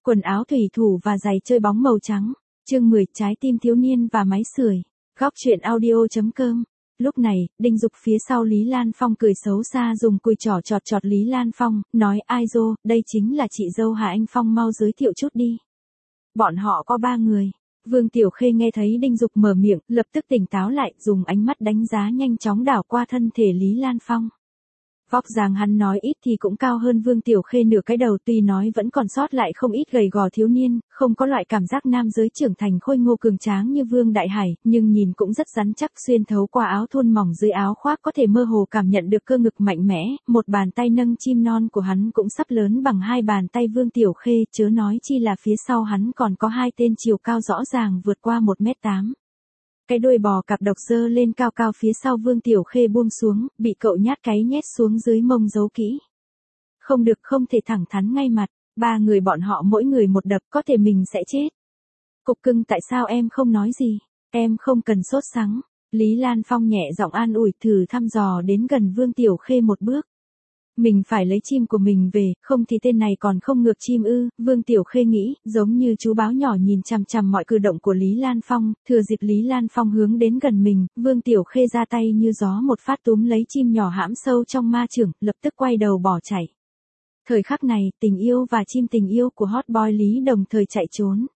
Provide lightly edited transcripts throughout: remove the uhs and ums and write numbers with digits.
quần áo thủy thủ và giày chơi bóng màu trắng. Chương 10, trái tim thiếu niên và máy sưởi. Góc truyện audio.com. Lúc này, Đinh Dục phía sau Lý Lan Phong cười xấu xa dùng cùi trỏ chọt Lý Lan Phong, nói ai dô, đây chính là chị dâu Hà Anh Phong, mau giới thiệu chút đi. Bọn họ có 3 người. Vương Tiểu Khê nghe thấy Đinh Dục mở miệng, lập tức tỉnh táo lại, dùng ánh mắt đánh giá nhanh chóng đảo qua thân thể Lý Lan Phong. Vóc dáng hắn nói ít thì cũng cao hơn Vương Tiểu Khê nửa cái đầu, tuy nói vẫn còn sót lại không ít gầy gò thiếu niên, không có loại cảm giác nam giới trưởng thành khôi ngô cường tráng như Vương Đại Hải, nhưng nhìn cũng rất rắn chắc, xuyên thấu qua áo thun mỏng dưới áo khoác có thể mơ hồ cảm nhận được cơ ngực mạnh mẽ, một bàn tay nâng chim non của hắn cũng sắp lớn bằng 2 bàn tay Vương Tiểu Khê, chớ nói chi là phía sau hắn còn có 2 tên chiều cao rõ ràng vượt qua 1m8. Cái đuôi bò cặp độc dơ lên cao cao phía sau Vương Tiểu Khê buông xuống, bị cậu nhát cái nhét xuống dưới mông giấu kỹ. Không được, không thể thẳng thắn ngay mặt, 3 người bọn họ mỗi người một đập, có thể mình sẽ chết. Cục cưng, tại sao em không nói gì? Em không cần sốt sắng. Lý Lan Phong nhẹ giọng an ủi, thử thăm dò đến gần Vương Tiểu Khê một bước. Mình phải lấy chim của mình về, không thì tên này còn không ngược chim ư? Vương Tiểu Khê nghĩ, giống như chú báo nhỏ nhìn chằm chằm mọi cử động của Lý Lan Phong, thừa dịp Lý Lan Phong hướng đến gần mình, Vương Tiểu Khê ra tay như gió một phát túm lấy chim nhỏ hãm sâu trong ma chưởng, lập tức quay đầu bỏ chạy. Thời khắc này, tình yêu và chim tình yêu của hot boy Lý đồng thời chạy trốn.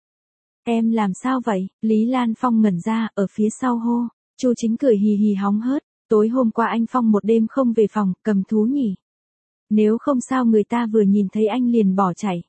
Em làm sao vậy? Lý Lan Phong ngẩn ra, ở phía sau hô. Chu Chính cười hì hì hóng hớt, tối hôm qua anh Phong một đêm không về phòng, cầm thú nhỉ? Nếu không sao người ta vừa nhìn thấy anh liền bỏ chạy.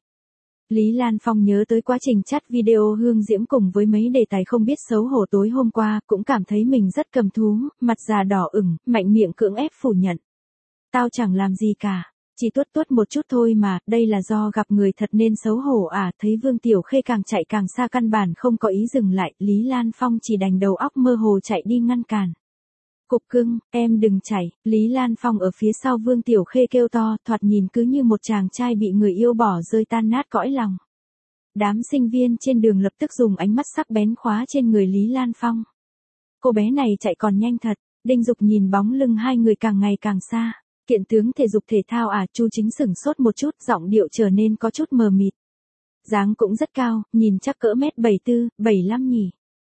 Lý Lan Phong nhớ tới quá trình chat video Hương Diễm cùng với mấy đề tài không biết xấu hổ tối hôm qua, cũng cảm thấy mình rất cầm thú, mặt già đỏ ửng, mạnh miệng cưỡng ép phủ nhận. Tao chẳng làm gì cả, chỉ tuốt một chút thôi mà, đây là do gặp người thật nên xấu hổ à? Thấy Vương Tiểu Khê càng chạy càng xa căn bản không có ý dừng lại, Lý Lan Phong chỉ đành đầu óc mơ hồ chạy đi ngăn cản. Cục cưng, em đừng chạy. Lý Lan Phong ở phía sau Vương Tiểu Khê kêu to, thoạt nhìn cứ như một chàng trai bị người yêu bỏ rơi tan nát cõi lòng. Đám sinh viên trên đường lập tức dùng ánh mắt sắc bén khóa trên người Lý Lan Phong. Cô bé này chạy còn nhanh thật. Đinh Dục nhìn bóng lưng 2 người càng ngày càng xa. Kiện tướng thể dục thể thao à? Chu Chính sửng sốt một chút, giọng điệu trở nên có chút mờ mịt. Dáng cũng rất cao, nhìn chắc cỡ mét 74, 75 nhỉ.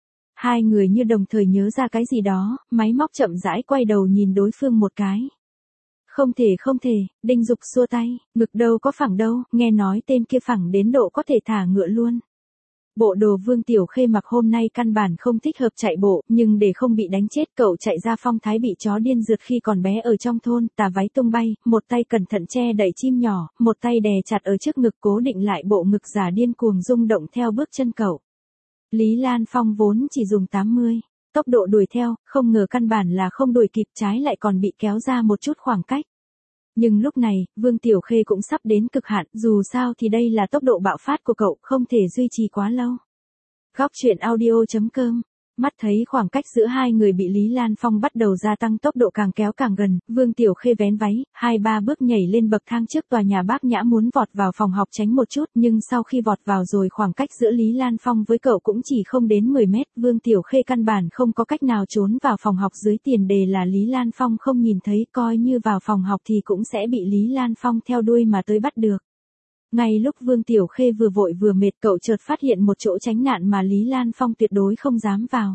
2 người như đồng thời nhớ ra cái gì đó, máy móc chậm rãi quay đầu nhìn đối phương một cái. Không thể, Đinh Dục xua tay, ngực đâu có phẳng đâu, nghe nói tên kia phẳng đến độ có thể thả ngựa luôn. Bộ đồ Vương Tiểu Khê mặc hôm nay căn bản không thích hợp chạy bộ, nhưng để không bị đánh chết cậu chạy ra phong thái bị chó điên rượt khi còn bé ở trong thôn, tà váy tung bay, một tay cẩn thận che đẩy chim nhỏ, một tay đè chặt ở trước ngực cố định lại bộ ngực giả điên cuồng rung động theo bước chân cậu. Lý Lan Phong vốn chỉ dùng 80 tốc độ đuổi theo, không ngờ căn bản là không đuổi kịp, trái lại còn bị kéo ra một chút khoảng cách. Nhưng lúc này, Vương Tiểu Khê cũng sắp đến cực hạn, dù sao thì đây là tốc độ bạo phát của cậu, không thể duy trì quá lâu. Góc truyện audio.com. Mắt thấy khoảng cách giữa 2 người bị Lý Lan Phong bắt đầu gia tăng, tốc độ càng kéo càng gần, Vương Tiểu Khê vén váy, 2-3 bước nhảy lên bậc thang trước tòa nhà Bác Nhã muốn vọt vào phòng học tránh một chút, nhưng sau khi vọt vào rồi khoảng cách giữa Lý Lan Phong với cậu cũng chỉ không đến 10 mét, Vương Tiểu Khê căn bản không có cách nào trốn vào phòng học, dưới tiền đề là Lý Lan Phong không nhìn thấy, coi như vào phòng học thì cũng sẽ bị Lý Lan Phong theo đuôi mà tới bắt được. Ngay lúc Vương Tiểu Khê vừa vội vừa mệt, cậu chợt phát hiện một chỗ tránh nạn mà Lý Lan Phong tuyệt đối không dám vào.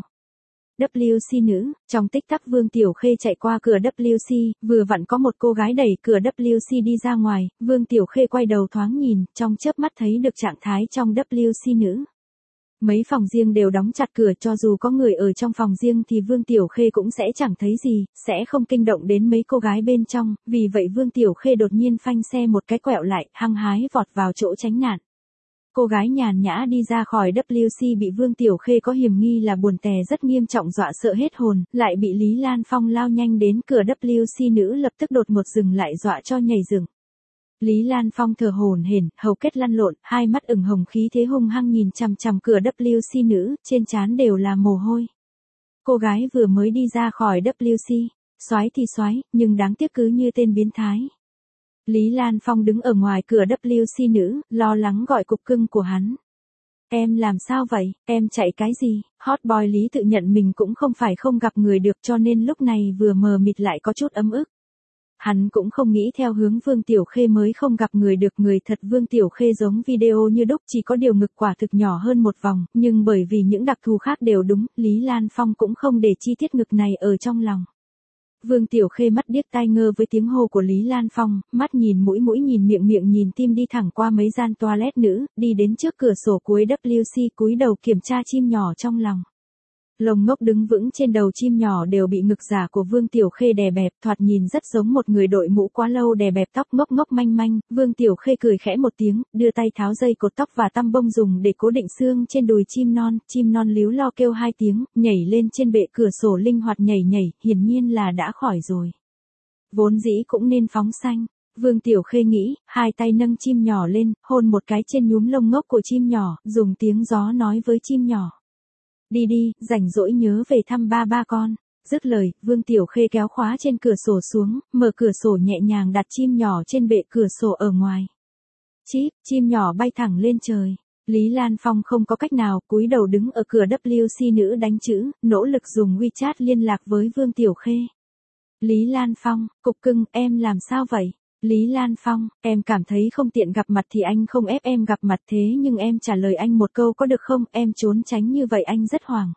WC nữ, trong tích tắc Vương Tiểu Khê chạy qua cửa WC, vừa vặn có một cô gái đẩy cửa WC đi ra ngoài, Vương Tiểu Khê quay đầu thoáng nhìn, trong chớp mắt thấy được trạng thái trong WC nữ. Mấy phòng riêng đều đóng chặt cửa, cho dù có người ở trong phòng riêng thì Vương Tiểu Khê cũng sẽ chẳng thấy gì, sẽ không kinh động đến mấy cô gái bên trong, vì vậy Vương Tiểu Khê đột nhiên phanh xe một cái quẹo lại, hăng hái vọt vào chỗ tránh nạn. Cô gái nhàn nhã đi ra khỏi WC bị Vương Tiểu Khê có hiểm nghi là buồn tè rất nghiêm trọng dọa sợ hết hồn, lại bị Lý Lan Phong lao nhanh đến cửa WC nữ lập tức đột ngột dừng lại dọa cho nhảy dựng. Lý Lan Phong thở hổn hển, hầu kết lăn lộn, 2 mắt ửng hồng khí thế hung hăng nhìn chằm chằm cửa WC nữ, trên trán đều là mồ hôi. Cô gái vừa mới đi ra khỏi WC, soái thì soái, nhưng đáng tiếc cứ như tên biến thái. Lý Lan Phong đứng ở ngoài cửa WC nữ, lo lắng gọi cục cưng của hắn. Em làm sao vậy, em chạy cái gì? Hot boy Lý tự nhận mình cũng không phải không gặp người được, cho nên lúc này vừa mờ mịt lại có chút ấm ức. Hắn cũng không nghĩ theo hướng Vương Tiểu Khê mới không gặp người được người thật. Vương Tiểu Khê giống video như đúc, chỉ có điều ngực quả thực nhỏ hơn một vòng, nhưng bởi vì những đặc thù khác đều đúng, Lý Lan Phong cũng không để chi tiết ngực này ở trong lòng. Vương Tiểu Khê mắt điếc tai ngơ với tiếng hô của Lý Lan Phong, mắt nhìn mũi mũi nhìn miệng miệng nhìn tim, đi thẳng qua mấy gian toilet nữ, đi đến trước cửa sổ cuối WC, cúi đầu kiểm tra chim nhỏ trong lòng. Lồng ngốc đứng vững trên đầu chim nhỏ đều bị ngực giả của Vương Tiểu Khê đè bẹp, thoạt nhìn rất giống một người đội mũ quá lâu đè bẹp tóc ngốc ngốc manh manh. Vương Tiểu Khê cười khẽ một tiếng, đưa tay tháo dây cột tóc và tăm bông dùng để cố định xương trên đùi chim non líu lo kêu 2 tiếng, nhảy lên trên bệ cửa sổ linh hoạt nhảy nhảy, hiển nhiên là đã khỏi rồi. Vốn dĩ cũng nên phóng sanh. Vương Tiểu Khê nghĩ, hai tay nâng chim nhỏ lên, hôn một cái trên nhúm lông ngốc của chim nhỏ, dùng tiếng gió nói với chim nhỏ. Đi đi, rảnh rỗi nhớ về thăm ba con. Dứt lời, Vương Tiểu Khê kéo khóa trên cửa sổ xuống, mở cửa sổ nhẹ nhàng đặt chim nhỏ trên bệ cửa sổ ở ngoài. Chim nhỏ bay thẳng lên trời. Lý Lan Phong không có cách nào, cúi đầu đứng ở cửa WC nữ đánh chữ, nỗ lực dùng WeChat liên lạc với Vương Tiểu Khê. Lý Lan Phong, cục cưng, em làm sao vậy? Lý Lan Phong, em cảm thấy không tiện gặp mặt thì anh không ép em gặp mặt, thế nhưng em trả lời anh một câu có được không, em trốn tránh như vậy anh rất hoảng.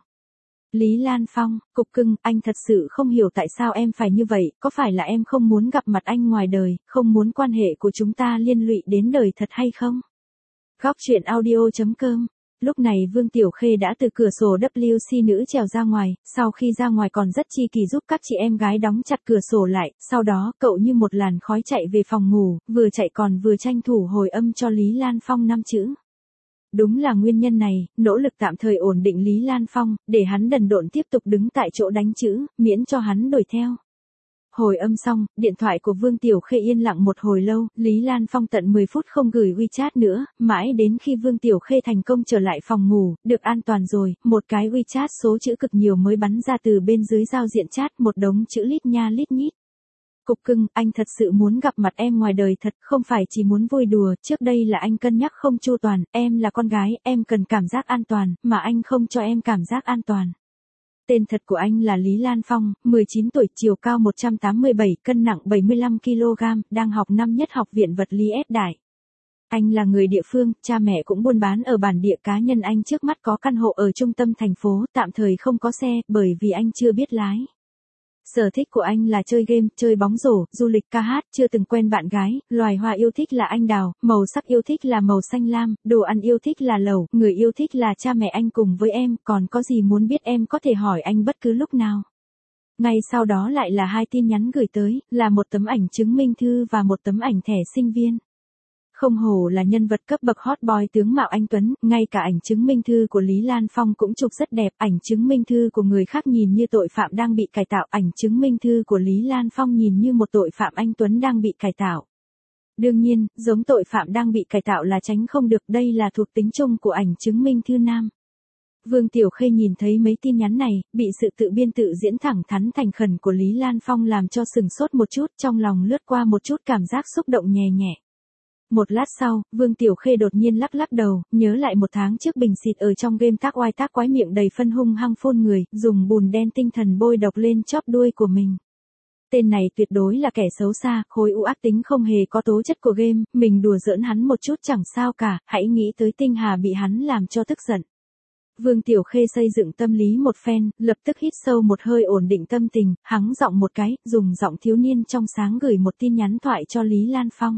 Lý Lan Phong, cục cưng, anh thật sự không hiểu tại sao em phải như vậy, có phải là em không muốn gặp mặt anh ngoài đời, không muốn quan hệ của chúng ta liên lụy đến đời thật hay không? Góc truyện audio.com. Lúc này Vương Tiểu Khê đã từ cửa sổ WC nữ trèo ra ngoài, sau khi ra ngoài còn rất chi kỳ giúp các chị em gái đóng chặt cửa sổ lại, sau đó cậu như một làn khói chạy về phòng ngủ, vừa chạy còn vừa tranh thủ hồi âm cho Lý Lan Phong 5 chữ. Đúng là nguyên nhân này, nỗ lực tạm thời ổn định Lý Lan Phong, để hắn đần độn tiếp tục đứng tại chỗ đánh chữ, miễn cho hắn đuổi theo. Hồi âm xong, điện thoại của Vương Tiểu Khê yên lặng một hồi lâu, Lý Lan Phong tận 10 phút không gửi WeChat nữa, mãi đến khi Vương Tiểu Khê thành công trở lại phòng ngủ, được an toàn rồi, một cái WeChat số chữ cực nhiều mới bắn ra từ bên dưới giao diện chat, một đống chữ lít nha lít nhít. Cục cưng, anh thật sự muốn gặp mặt em ngoài đời thật, không phải chỉ muốn vui đùa, trước đây là anh cân nhắc không chu toàn, em là con gái, em cần cảm giác an toàn, mà anh không cho em cảm giác an toàn. Tên thật của anh là Lý Lan Phong, 19 tuổi, chiều cao 187, cân nặng 75 kg, đang học năm nhất Học viện Vật lý S Đại. Anh là người địa phương, cha mẹ cũng buôn bán ở bản địa, cá nhân anh trước mắt có căn hộ ở trung tâm thành phố, tạm thời không có xe, bởi vì anh chưa biết lái. Sở thích của anh là chơi game, chơi bóng rổ, du lịch, ca hát, chưa từng quen bạn gái, loài hoa yêu thích là anh đào, màu sắc yêu thích là màu xanh lam, đồ ăn yêu thích là lẩu, người yêu thích là cha mẹ anh cùng với em, còn có gì muốn biết em có thể hỏi anh bất cứ lúc nào. Ngay sau đó lại là 2 tin nhắn gửi tới, là một tấm ảnh chứng minh thư và một tấm ảnh thẻ sinh viên. Không hổ là nhân vật cấp bậc hot boy tướng mạo anh tuấn, ngay cả ảnh chứng minh thư của Lý Lan Phong cũng chụp rất đẹp, ảnh chứng minh thư của người khác nhìn như tội phạm đang bị cải tạo, ảnh chứng minh thư của Lý Lan Phong nhìn như một tội phạm anh tuấn đang bị cải tạo. Đương nhiên, giống tội phạm đang bị cải tạo là tránh không được, đây là thuộc tính chung của ảnh chứng minh thư nam. Vương Tiểu Khê nhìn thấy mấy tin nhắn này, bị sự tự biên tự diễn thẳng thắn thành khẩn của Lý Lan Phong làm cho sừng sốt một chút, trong lòng lướt qua một chút cảm giác xúc động nhẹ nhẹ. Một lát sau, Vương Tiểu Khê đột nhiên lắc lắc đầu, nhớ lại 1 tháng trước bình xịt ở trong game tác oai tác quái, miệng đầy phân hung hăng phun người, dùng bùn đen tinh thần bôi độc lên chóp đuôi của mình. Tên này tuyệt đối là kẻ xấu xa, khối u ác tính không hề có tố chất của game, mình đùa giỡn hắn một chút chẳng sao cả, hãy nghĩ tới Tinh Hà bị hắn làm cho tức giận. Vương Tiểu Khê xây dựng tâm lý một phen, lập tức hít sâu một hơi ổn định tâm tình, hắng giọng một cái, dùng giọng thiếu niên trong sáng gửi một tin nhắn thoại cho Lý Lan Phong.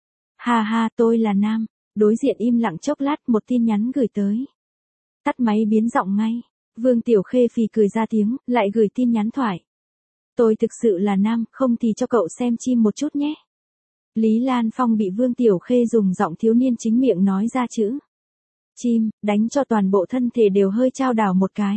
Ha ha, tôi là nam. Đối diện im lặng chốc lát, một tin nhắn gửi tới. Tắt máy biến giọng ngay. Vương Tiểu Khê phì cười ra tiếng, lại gửi tin nhắn thoại. Tôi thực sự là nam, không thì cho cậu xem chim một chút nhé. Lý Lan Phong bị Vương Tiểu Khê dùng giọng thiếu niên chính miệng nói ra chữ chim, đánh cho toàn bộ thân thể đều hơi chao đảo một cái.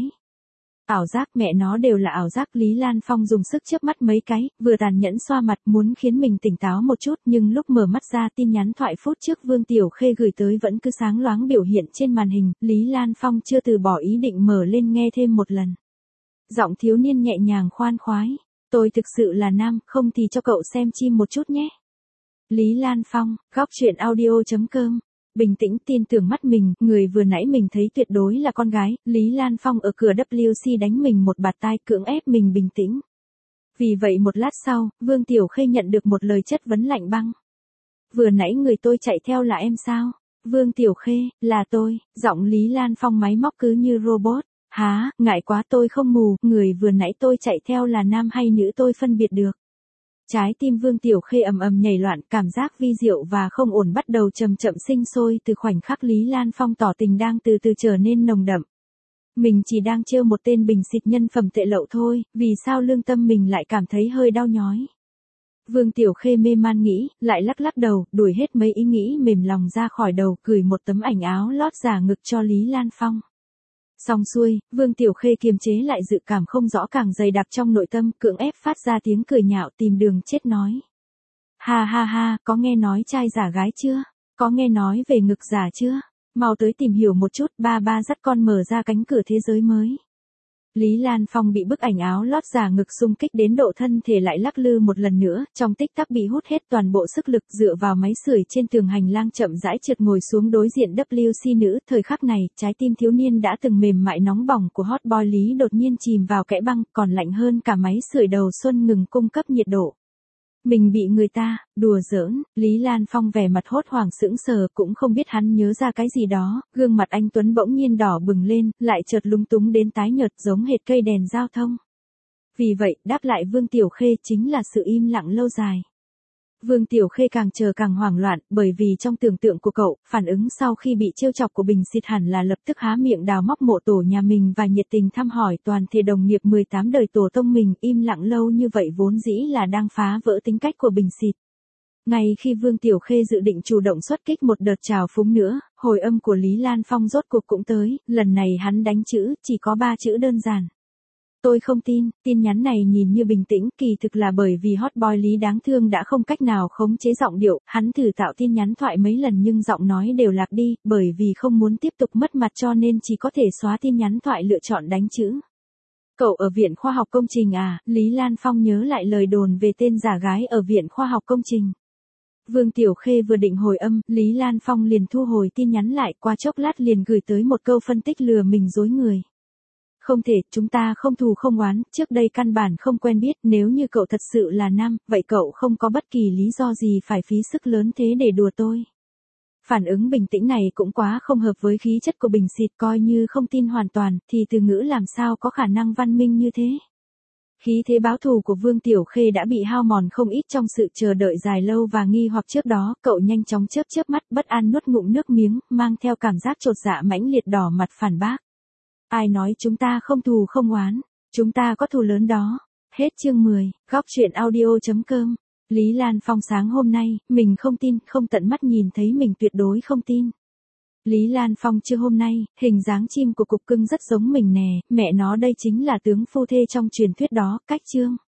Ảo giác, mẹ nó đều là ảo giác. Lý Lan Phong dùng sức chớp mắt mấy cái, vừa tàn nhẫn xoa mặt muốn khiến mình tỉnh táo một chút, nhưng lúc mở mắt ra tin nhắn thoại phút trước Vương Tiểu Khê gửi tới vẫn cứ sáng loáng biểu hiện trên màn hình, Lý Lan Phong chưa từ bỏ ý định mở lên nghe thêm một lần. Giọng thiếu niên nhẹ nhàng khoan khoái, tôi thực sự là nam, không thì cho cậu xem chim một chút nhé. Lý Lan Phong, góc truyện audio.com. Bình tĩnh, tin tưởng mắt mình, người vừa nãy mình thấy tuyệt đối là con gái. Lý Lan Phong ở cửa WC đánh mình một bạt tai, cưỡng ép mình bình tĩnh. Vì vậy một lát sau, Vương Tiểu Khê nhận được một lời chất vấn lạnh băng. Vừa nãy người tôi chạy theo là em sao? Vương Tiểu Khê, là tôi, giọng Lý Lan Phong máy móc cứ như robot. Há, ngại quá tôi không mù, người vừa nãy tôi chạy theo là nam hay nữ tôi phân biệt được. Trái tim Vương Tiểu Khê ầm ầm nhảy loạn, cảm giác vi diệu và không ổn bắt đầu chậm chậm sinh sôi từ khoảnh khắc Lý Lan Phong tỏ tình đang từ từ trở nên nồng đậm. Mình chỉ đang trêu một tên bình xịt nhân phẩm tệ lậu thôi, vì sao lương tâm mình lại cảm thấy hơi đau nhói. Vương Tiểu Khê mê man nghĩ, lại lắc lắc đầu, đuổi hết mấy ý nghĩ mềm lòng ra khỏi đầu, gửi một tấm ảnh áo lót giả ngực cho Lý Lan Phong. Xong xuôi, Vương Tiểu Khê kiềm chế lại dự cảm không rõ càng dày đặc trong nội tâm, cưỡng ép phát ra tiếng cười nhạo tìm đường chết nói. Ha ha ha, có nghe nói trai giả gái chưa? Có nghe nói về ngực giả chưa? Mau tới tìm hiểu một chút, ba ba dắt con mở ra cánh cửa thế giới mới. Lý Lan Phong bị bức ảnh áo lót giả ngực xung kích đến độ thân thể lại lắc lư một lần nữa, trong tích tắc bị hút hết toàn bộ sức lực, dựa vào máy sưởi trên tường hành lang chậm rãi trượt ngồi xuống đối diện WC nữ. Thời khắc này, trái tim thiếu niên đã từng mềm mại nóng bỏng của hot boy Lý đột nhiên chìm vào kẽ băng, còn lạnh hơn cả máy sưởi đầu xuân ngừng cung cấp nhiệt độ. Mình bị người ta đùa giỡn. Lý Lan Phong vẻ mặt hốt hoảng sững sờ, cũng không biết hắn nhớ ra cái gì đó, gương mặt anh tuấn bỗng nhiên đỏ bừng lên, lại chợt lúng túng đến tái nhợt giống hệt cây đèn giao thông. Vì vậy, đáp lại Vương Tiểu Khê chính là sự im lặng lâu dài. Vương Tiểu Khê càng chờ càng hoảng loạn, bởi vì trong tưởng tượng của cậu, phản ứng sau khi bị trêu chọc của Bình Xịt hẳn là lập tức há miệng đào móc mộ tổ nhà mình và nhiệt tình thăm hỏi toàn thể đồng nghiệp 18 đời tổ tông mình. Im lặng lâu như vậy vốn dĩ là đang phá vỡ tính cách của Bình Xịt. Ngay khi Vương Tiểu Khê dự định chủ động xuất kích một đợt trào phúng nữa, hồi âm của Lý Lan Phong rốt cuộc cũng tới, lần này hắn đánh chữ, chỉ có 3 chữ đơn giản. Tôi không tin. Tin nhắn này nhìn như bình tĩnh, kỳ thực là bởi vì hot boy Lý đáng thương đã không cách nào khống chế giọng điệu, hắn thử tạo tin nhắn thoại mấy lần nhưng giọng nói đều lạc đi, bởi vì không muốn tiếp tục mất mặt cho nên chỉ có thể xóa tin nhắn thoại lựa chọn đánh chữ. Cậu ở Viện Khoa học Công trình à? Lý Lan Phong nhớ lại lời đồn về tên giả gái ở Viện Khoa học Công trình. Vương Tiểu Khê vừa định hồi âm, Lý Lan Phong liền thu hồi tin nhắn lại, qua chốc lát liền gửi tới một câu phân tích lừa mình dối người. Không thể, chúng ta không thù không oán, trước đây căn bản không quen biết, nếu như cậu thật sự là nam, vậy cậu không có bất kỳ lý do gì phải phí sức lớn thế để đùa tôi. Phản ứng bình tĩnh này cũng quá không hợp với khí chất của Bình Xịt, coi như không tin hoàn toàn, thì từ ngữ làm sao có khả năng văn minh như thế. Khí thế báo thù của Vương Tiểu Khê đã bị hao mòn không ít trong sự chờ đợi dài lâu và nghi hoặc trước đó, cậu nhanh chóng chớp chớp mắt, bất an nuốt ngụm nước miếng, mang theo cảm giác chột dạ mãnh liệt đỏ mặt phản bác. Ai nói chúng ta không thù không oán, chúng ta có thù lớn đó. Hết chương 10, góc truyện audio.com. Lý Lan Phong sáng hôm nay, mình không tin, không tận mắt nhìn thấy mình tuyệt đối không tin. Lý Lan Phong trưa hôm nay, hình dáng chim của cục cưng rất giống mình nè, mẹ nó đây chính là tướng phu thê trong truyền thuyết đó, cách chương.